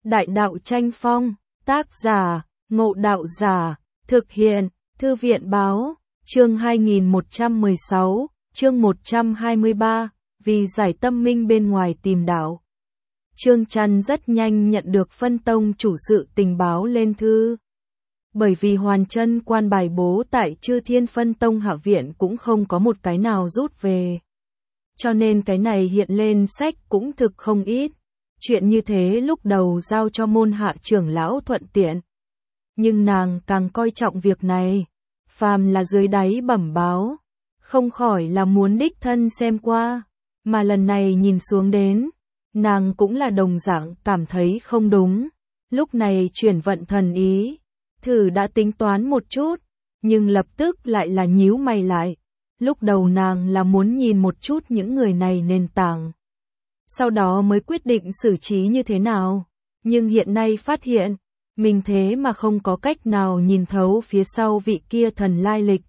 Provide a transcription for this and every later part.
Đại đạo tranh phong, tác giả, Ngộ Đạo Giả, thực hiện, Thư viện báo, chương 2116, chương 123, vì giải tâm minh bên ngoài tìm đạo. Trương Chăn rất nhanh nhận được phân tông chủ sự tình báo lên thư. Bởi vì hoàn chân quan bài bố tại Chư Thiên phân tông hạ viện cũng không có một cái nào rút về. Cho nên cái này hiện lên sách cũng thực không ít. Chuyện như thế lúc đầu giao cho môn hạ trưởng lão thuận tiện. Nhưng nàng càng coi trọng việc này. Phàm là dưới đáy bẩm báo. Không khỏi là muốn đích thân xem qua. Mà lần này nhìn xuống đến. Nàng cũng là đồng dạng cảm thấy không đúng. Lúc này chuyển vận thần ý. Thử đã tính toán một chút. Nhưng lập tức lại là nhíu mày lại. Lúc đầu nàng là muốn nhìn một chút những người này nền tảng. Sau đó mới quyết định xử trí như thế nào. Nhưng hiện nay phát hiện, mình thế mà không có cách nào nhìn thấu phía sau vị kia thần lai lịch.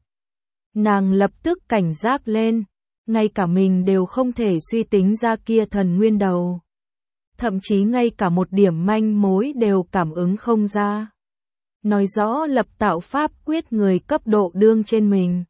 Nàng lập tức cảnh giác lên, ngay cả mình đều không thể suy tính ra kia thần nguyên đầu. Thậm chí ngay cả một điểm manh mối đều cảm ứng không ra. Nói rõ lập tạo pháp quyết người cấp độ đương trên mình.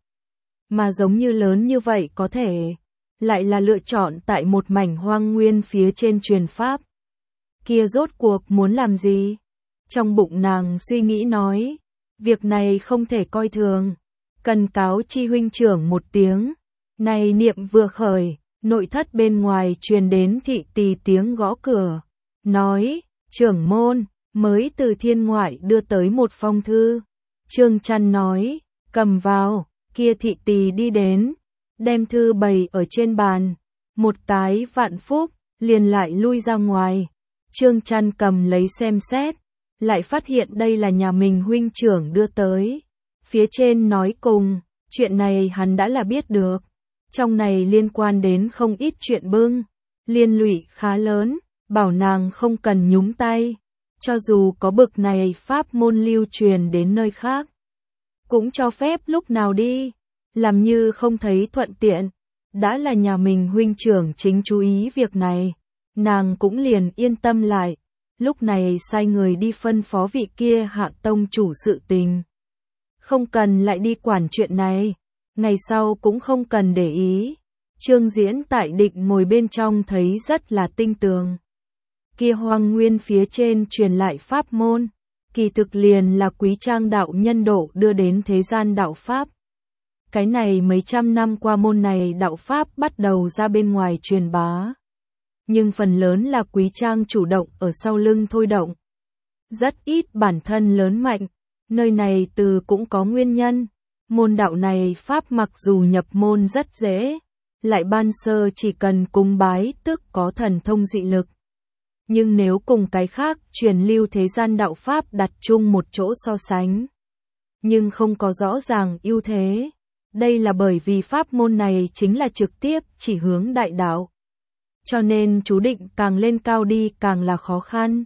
Mà giống như lớn như vậy có thể lại là lựa chọn tại một mảnh hoang nguyên phía trên truyền pháp. Kia rốt cuộc muốn làm gì? Trong bụng nàng suy nghĩ nói, việc này không thể coi thường, cần cáo chi huynh trưởng một tiếng. Này niệm vừa khởi, nội thất bên ngoài truyền đến thị tỳ tiếng gõ cửa, nói, trưởng môn, mới từ thiên ngoại đưa tới một phong thư. Trương Chăn nói, cầm vào, kia thị tỳ đi đến. Đem thư bày ở trên bàn, một cái vạn phúc, liền lại lui ra ngoài. Trương Chăn cầm lấy xem xét, lại phát hiện đây là nhà mình huynh trưởng đưa tới. Phía trên nói cùng, chuyện này hắn đã là biết được. Trong này liên quan đến không ít chuyện bưng, liên lụy khá lớn, bảo nàng không cần nhúng tay. Cho dù có bực này pháp môn lưu truyền đến nơi khác, cũng cho phép lúc nào đi. Làm như không thấy thuận tiện, đã là nhà mình huynh trưởng chính chú ý việc này, nàng cũng liền yên tâm lại, lúc này sai người đi phân phó vị kia hạ tông chủ sự tình. Không cần lại đi quản chuyện này, ngày sau cũng không cần để ý. Trương Diễn tại định ngồi bên trong thấy rất là tinh tường. Kia hoang nguyên phía trên truyền lại pháp môn, kỳ thực liền là Quý Trang đạo nhân độ đưa đến thế gian đạo pháp. Cái này mấy trăm năm qua môn này đạo pháp bắt đầu ra bên ngoài truyền bá. Nhưng phần lớn là Quý Trang chủ động ở sau lưng thôi động. Rất ít bản thân lớn mạnh, nơi này từ cũng có nguyên nhân. Môn đạo này pháp mặc dù nhập môn rất dễ, lại ban sơ chỉ cần cúng bái tức có thần thông dị lực. Nhưng nếu cùng cái khác truyền lưu thế gian đạo pháp đặt chung một chỗ so sánh, nhưng không có rõ ràng ưu thế. Đây là bởi vì pháp môn này chính là trực tiếp chỉ hướng đại đạo. Cho nên chú định càng lên cao đi càng là khó khăn.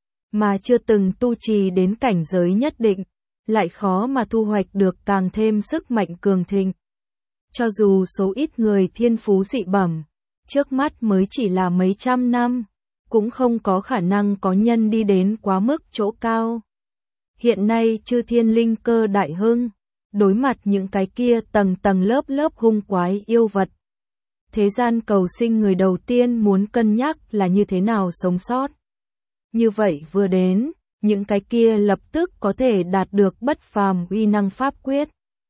Mà chưa từng tu trì đến cảnh giới nhất định, lại khó mà thu hoạch được càng thêm sức mạnh cường thịnh. Cho dù số ít người thiên phú dị bẩm, trước mắt mới chỉ là mấy trăm năm, cũng không có khả năng có nhân đi đến quá mức chỗ cao. Hiện nay chư thiên linh cơ đại hưng. Đối mặt những cái kia tầng tầng lớp lớp hung quái yêu vật. Thế gian cầu sinh người đầu tiên muốn cân nhắc là như thế nào sống sót. Như vậy vừa đến, những cái kia lập tức có thể đạt được bất phàm uy năng pháp quyết.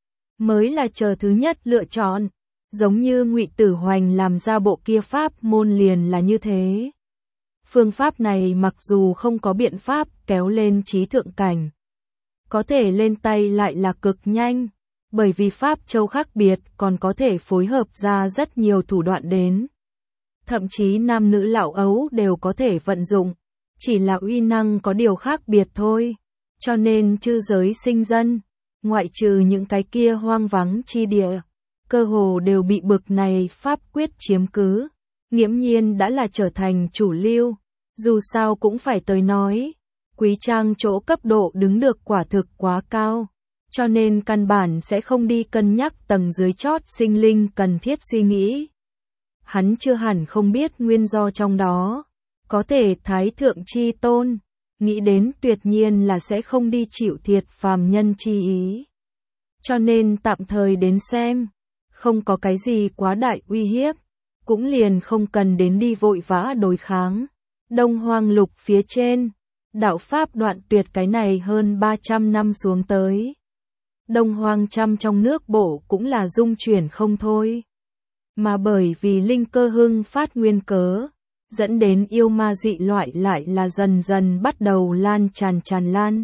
Mới là chờ thứ nhất lựa chọn, giống như Ngụy Tử Hoành làm ra bộ kia pháp môn liền là như thế. Phương pháp này mặc dù không có biện pháp kéo lên trí thượng cảnh, có thể lên tay lại là cực nhanh, bởi vì pháp châu khác biệt còn có thể phối hợp ra rất nhiều thủ đoạn đến. Thậm chí nam nữ lão ấu đều có thể vận dụng, chỉ là uy năng có điều khác biệt thôi. Cho nên chư giới sinh dân, ngoại trừ những cái kia hoang vắng chi địa, cơ hồ đều bị bực này pháp quyết chiếm cứ, nghiễm nhiên đã là trở thành chủ lưu, dù sao cũng phải tới nói. Quý Trang chỗ cấp độ đứng được quả thực quá cao, cho nên căn bản sẽ không đi cân nhắc tầng dưới chót sinh linh cần thiết suy nghĩ. Hắn chưa hẳn không biết nguyên do trong đó, có thể Thái Thượng Chi Tôn, nghĩ đến tuyệt nhiên là sẽ không đi chịu thiệt phàm nhân chi ý. Cho nên tạm thời đến xem, không có cái gì quá đại uy hiếp, cũng liền không cần đến đi vội vã đối kháng. Đông Hoang Lục phía trên, đạo pháp đoạn tuyệt cái này hơn 300 năm xuống tới. Đông Hoang trăm trong nước bộ cũng là dung chuyển không thôi. Mà bởi vì linh cơ hưng phát nguyên cớ, dẫn đến yêu ma dị loại lại là dần dần bắt đầu lan tràn lan.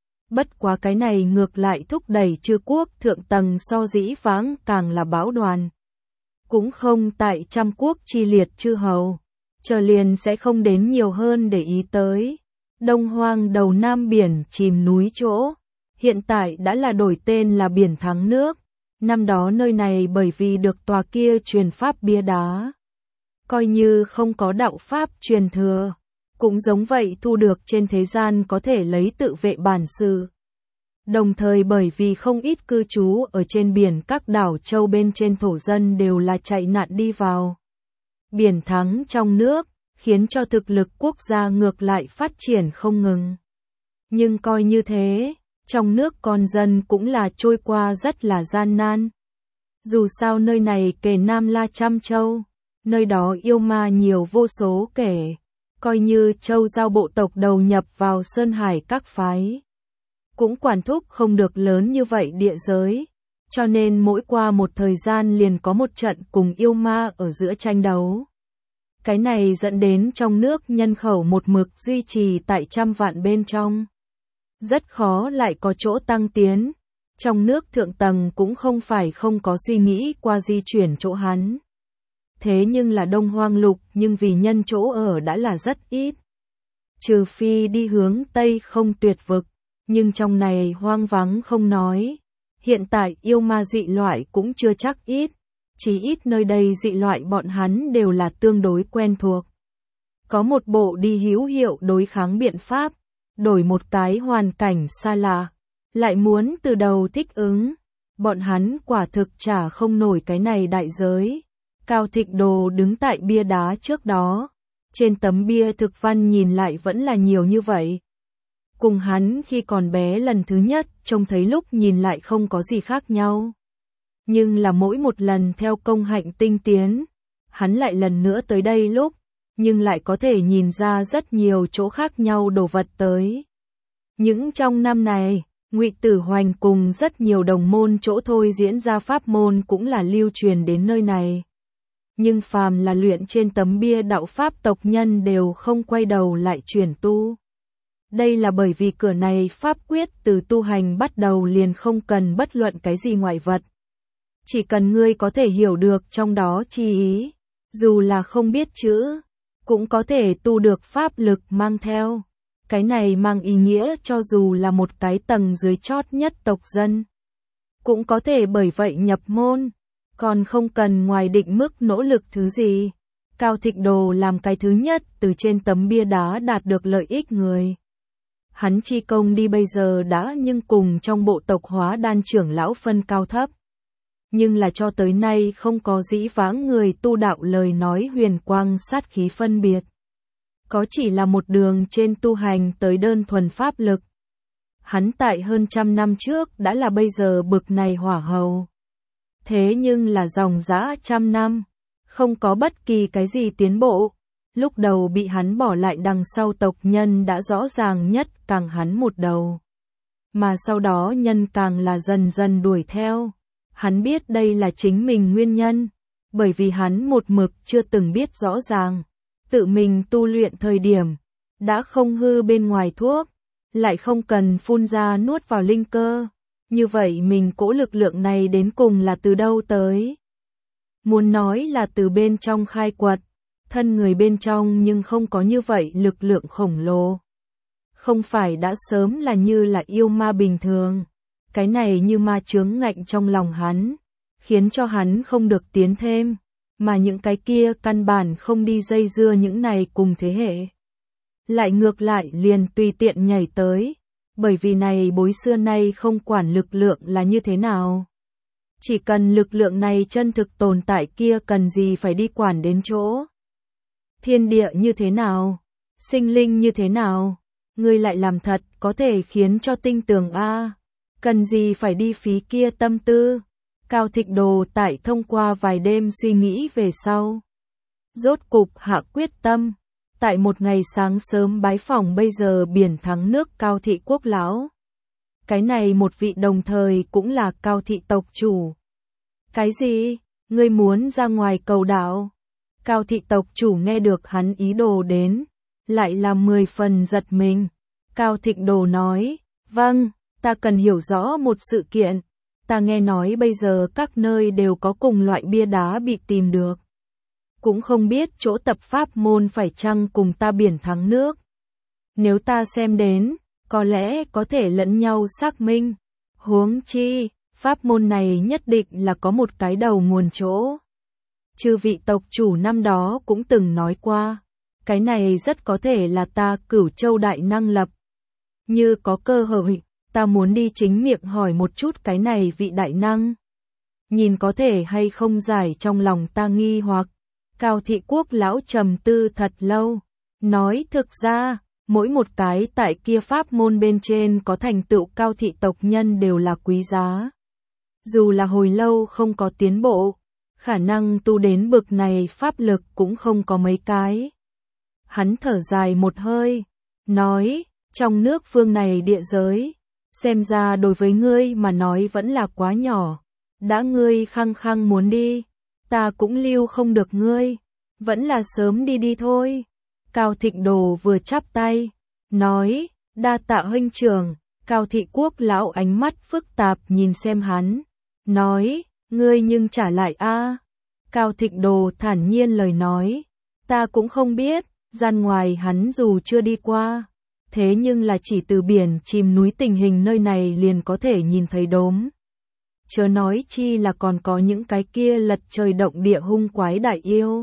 Bất quá cái này ngược lại thúc đẩy chư quốc thượng tầng so dĩ vãng càng là bão đoàn. Cũng không tại trăm quốc chi liệt chư hầu, chờ liền sẽ không đến nhiều hơn để ý tới. Đông Hoang đầu nam biển chìm núi chỗ, hiện tại đã là đổi tên là biển thắng nước. Năm đó nơi này bởi vì được tòa kia truyền pháp bia đá, coi như không có đạo pháp truyền thừa, cũng giống vậy thu được trên thế gian có thể lấy tự vệ bản sự. Đồng thời bởi vì không ít cư trú ở trên biển các đảo châu bên trên thổ dân đều là chạy nạn đi vào biển thắng trong nước, khiến cho thực lực quốc gia ngược lại phát triển không ngừng. Nhưng coi như thế, trong nước con dân cũng là trôi qua rất là gian nan. Dù sao nơi này kề Nam La trăm châu, nơi đó yêu ma nhiều vô số kể, coi như châu giao bộ tộc đầu nhập vào sơn hải các phái, cũng quản thúc không được lớn như vậy địa giới, cho nên mỗi qua một thời gian liền có một trận cùng yêu ma ở giữa tranh đấu. Cái này dẫn đến trong nước nhân khẩu một mực duy trì tại trăm vạn bên trong. Rất khó lại có chỗ tăng tiến. Trong nước thượng tầng cũng không phải không có suy nghĩ qua di chuyển chỗ hắn. Thế nhưng là Đông Hoang Lục nhưng vì nhân chỗ ở đã là rất ít. Trừ phi đi hướng Tây không tuyệt vực, nhưng trong này hoang vắng không nói. Hiện tại yêu ma dị loại cũng chưa chắc ít. Chỉ ít nơi đây dị loại bọn hắn đều là tương đối quen thuộc. Có một bộ đi hữu hiệu đối kháng biện pháp, đổi một cái hoàn cảnh xa lạ, lại muốn từ đầu thích ứng. Bọn hắn quả thực trả không nổi cái này đại giới. Cao Thịnh Đồ đứng tại bia đá trước đó. Trên tấm bia thực văn nhìn lại vẫn là nhiều như vậy. Cùng hắn khi còn bé lần thứ nhất trông thấy lúc nhìn lại không có gì khác nhau. Nhưng là mỗi một lần theo công hạnh tinh tiến, hắn lại lần nữa tới đây lúc, nhưng lại có thể nhìn ra rất nhiều chỗ khác nhau đồ vật tới. Những trong năm này, Ngụy Tử Hoành cùng rất nhiều đồng môn chỗ thôi diễn ra pháp môn cũng là lưu truyền đến nơi này. Nhưng phàm là luyện trên tấm bia đạo pháp tộc nhân đều không quay đầu lại chuyển tu. Đây là bởi vì cửa này pháp quyết từ tu hành bắt đầu liền không cần bất luận cái gì ngoại vật. Chỉ cần ngươi có thể hiểu được trong đó chi ý, dù là không biết chữ, cũng có thể tu được pháp lực mang theo. Cái này mang ý nghĩa cho dù là một cái tầng dưới chót nhất tộc dân, cũng có thể bởi vậy nhập môn, còn không cần ngoài định mức nỗ lực thứ gì. Cao Thịnh Đồ làm cái thứ nhất từ trên tấm bia đá đạt được lợi ích người. Hắn chi công đi bây giờ đã nhưng cùng trong bộ tộc hóa đan trưởng lão phân cao thấp. Nhưng là cho tới nay không có dĩ vãng người tu đạo lời nói huyền quang sát khí phân biệt. Có chỉ là một đường trên tu hành tới đơn thuần pháp lực. Hắn tại hơn trăm năm trước đã là bây giờ bực này hỏa hầu. Thế nhưng là dòng dã trăm năm, không có bất kỳ cái gì tiến bộ. Lúc đầu bị hắn bỏ lại đằng sau tộc nhân đã rõ ràng nhất càng hắn một đầu. Mà sau đó nhân càng là dần dần đuổi theo. Hắn biết đây là chính mình nguyên nhân, bởi vì hắn một mực chưa từng biết rõ ràng. Tự mình tu luyện thời điểm, đã không hư bên ngoài thuốc, lại không cần phun ra nuốt vào linh cơ. Như vậy mình cỗ lực lượng này đến cùng là từ đâu tới? Muốn nói là từ bên trong khai quật, thân người bên trong nhưng không có như vậy lực lượng khổng lồ. Không phải đã sớm là như là yêu ma bình thường. Cái này như ma chướng ngạnh trong lòng hắn, khiến cho hắn không được tiến thêm, mà những cái kia căn bản không đi dây dưa những này cùng thế hệ. Lại ngược lại liền tùy tiện nhảy tới, bởi vì này bối xưa nay không quản lực lượng là như thế nào. Chỉ cần lực lượng này chân thực tồn tại kia cần gì phải đi quản đến chỗ. Thiên địa như thế nào, sinh linh như thế nào, ngươi lại làm thật, có thể khiến cho tinh tường a. Cần gì phải đi phí kia tâm tư. Cao Thịnh Đồ tại thông qua vài đêm suy nghĩ về sau. Rốt cục hạ quyết tâm, tại một ngày sáng sớm bái phỏng bây giờ biển thắng nước Cao Thị Quốc lão. Cái này một vị đồng thời cũng là Cao Thị tộc chủ. Cái gì? Ngươi muốn ra ngoài cầu đạo? Cao Thị tộc chủ nghe được hắn ý đồ đến, lại là 10 phần giật mình. Cao Thịnh Đồ nói, vâng, ta cần hiểu rõ một sự kiện. Ta nghe nói bây giờ các nơi đều có cùng loại bia đá bị tìm được. Cũng không biết chỗ tập pháp môn phải chăng cùng ta biển thắng nước. Nếu ta xem đến, có lẽ có thể lẫn nhau xác minh. Huống chi, pháp môn này nhất định là có một cái đầu nguồn chỗ. Chư vị tộc chủ năm đó cũng từng nói qua, cái này rất có thể là ta Cửu Châu đại năng lập. Như có cơ hội, ta muốn đi chính miệng hỏi một chút cái này vị đại năng. Nhìn có thể hay không giải trong lòng ta nghi hoặc. Cao Thị Quốc lão trầm tư thật lâu, nói thực ra, mỗi một cái tại kia pháp môn bên trên có thành tựu Cao Thị tộc nhân đều là quý giá. Dù là hồi lâu không có tiến bộ, khả năng tu đến bực này pháp lực cũng không có mấy cái. Hắn thở dài một hơi, nói, trong nước phương này địa giới, xem ra đối với ngươi mà nói vẫn là quá nhỏ. Đã ngươi khăng khăng muốn đi, ta cũng lưu không được ngươi, vẫn là sớm đi đi thôi. Cao Thịnh Đồ vừa chắp tay, nói, đa tạ huynh trưởng. Cao Thị Quốc lão ánh mắt phức tạp nhìn xem hắn, nói, ngươi nhưng trả lại a. Cao Thịnh Đồ thản nhiên lời nói, ta cũng không biết, gian ngoài hắn dù chưa đi qua, thế nhưng là chỉ từ biển chìm núi tình hình nơi này liền có thể nhìn thấy đốm. Chớ nói chi là còn có những cái kia lật trời động địa hung quái đại yêu.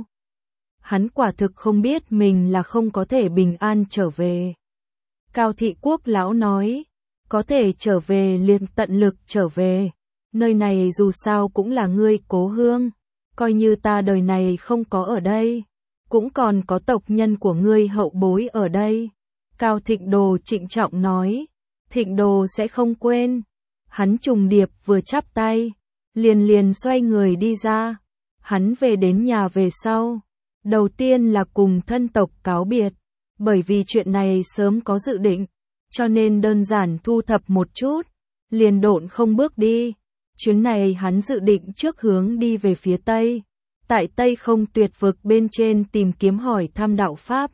Hắn quả thực không biết mình là không có thể bình an trở về. Cao Thị Quốc lão nói, có thể trở về liền tận lực trở về. Nơi này dù sao cũng là ngươi cố hương, coi như ta đời này không có ở đây, cũng còn có tộc nhân của ngươi hậu bối ở đây. Cao Thịnh Đồ trịnh trọng nói, Thịnh Đồ sẽ không quên. Hắn trùng điệp vừa chắp tay, liền xoay người đi ra. Hắn về đến nhà về sau, đầu tiên là cùng thân tộc cáo biệt, bởi vì chuyện này sớm có dự định, cho nên đơn giản thu thập một chút, liền độn không bước đi. Chuyến này hắn dự định trước hướng đi về phía Tây, tại Tây Không Tuyệt Vực bên trên tìm kiếm hỏi thăm đạo Pháp.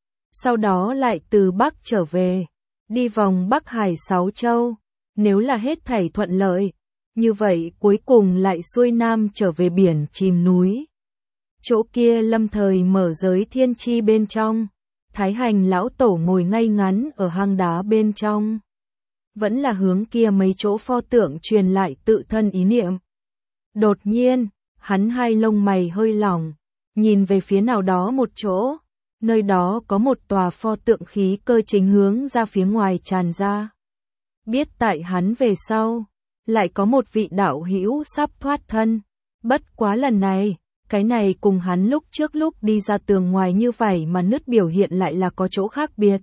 Sau đó lại từ Bắc trở về, đi vòng Bắc Hải 6 châu, nếu là hết thảy thuận lợi, như vậy cuối cùng lại xuôi Nam trở về biển chìm núi. Chỗ kia lâm thời mở giới thiên chi bên trong, Thái Hành lão tổ ngồi ngay ngắn ở hang đá bên trong. Vẫn là hướng kia mấy chỗ pho tượng truyền lại tự thân ý niệm. Đột nhiên, hắn hai lông mày hơi lỏng, nhìn về phía nào đó một chỗ, nơi đó có một tòa pho tượng khí cơ chính hướng ra phía ngoài tràn ra. Biết tại hắn về sau, lại có một vị đạo hữu sắp thoát thân, bất quá lần này, cái này cùng hắn lúc trước lúc đi ra tường ngoài như vậy mà nứt biểu hiện lại là có chỗ khác biệt.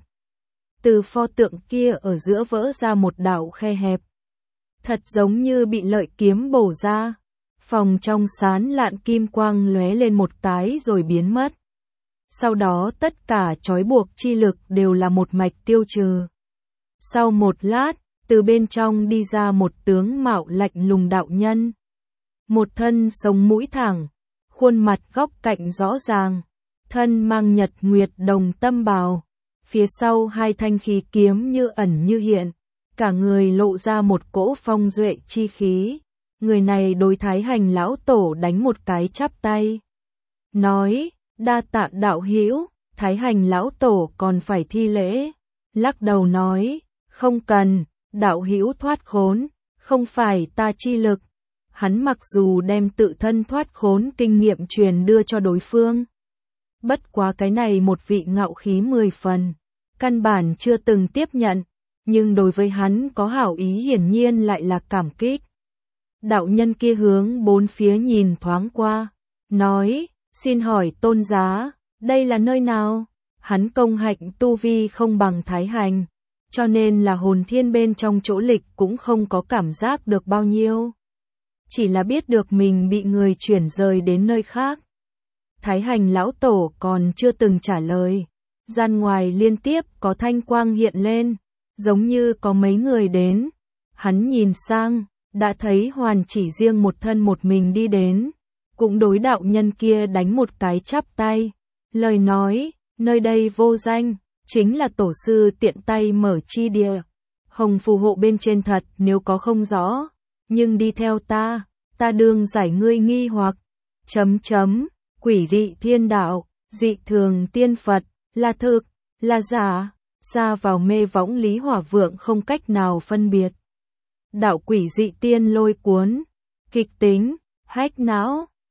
Từ pho tượng kia ở giữa vỡ ra một đạo khe hẹp, thật giống như bị lợi kiếm bổ ra. Phòng trong sán lạn kim quang lóe lên một cái rồi biến mất. Sau đó tất cả trói buộc chi lực đều là một mạch tiêu trừ. Sau một lát, từ bên trong đi ra một tướng mạo lạnh lùng đạo nhân. Một thân sống mũi thẳng, khuôn mặt góc cạnh rõ ràng, thân mang nhật nguyệt đồng tâm bào. Phía sau hai thanh khí kiếm như ẩn như hiện, cả người lộ ra một cỗ phong duệ chi khí. Người này đối Thái Hành lão tổ đánh một cái chắp tay, nói, đa tạ đạo hữu. Thái Hành lão tổ còn phải thi lễ, lắc đầu nói, không cần, đạo hữu thoát khốn, không phải ta chi lực. Hắn mặc dù đem tự thân thoát khốn kinh nghiệm truyền đưa cho đối phương, bất quá cái này một vị ngạo khí 10 phần, căn bản chưa từng tiếp nhận, nhưng đối với hắn có hảo ý hiển nhiên lại là cảm kích. Đạo nhân kia hướng bốn phía nhìn thoáng qua, nói, xin hỏi tôn giá, đây là nơi nào? Hắn công hạnh tu vi không bằng Thái Hành, cho nên là hồn thiên bên trong chỗ lịch cũng không có cảm giác được bao nhiêu. Chỉ là biết được mình bị người chuyển rời đến nơi khác. Thái Hành lão tổ còn chưa từng trả lời. Gian ngoài liên tiếp có thanh quang hiện lên, giống như có mấy người đến. Hắn nhìn sang, đã thấy Hoàn Chỉ riêng một thân một mình đi đến, cũng đối đạo nhân kia đánh một cái chắp tay. Lời nói, nơi đây vô danh, chính là tổ sư tiện tay mở chi địa. Hồng phù hộ bên trên thật nếu có không rõ, nhưng đi theo ta đương giải ngươi nghi hoặc. Quỷ dị thiên đạo, dị thường tiên Phật, là thực, là giả, xa vào mê võng Lý Hỏa Vượng không cách nào phân biệt. Đạo quỷ dị tiên lôi cuốn, kịch tính, hách não,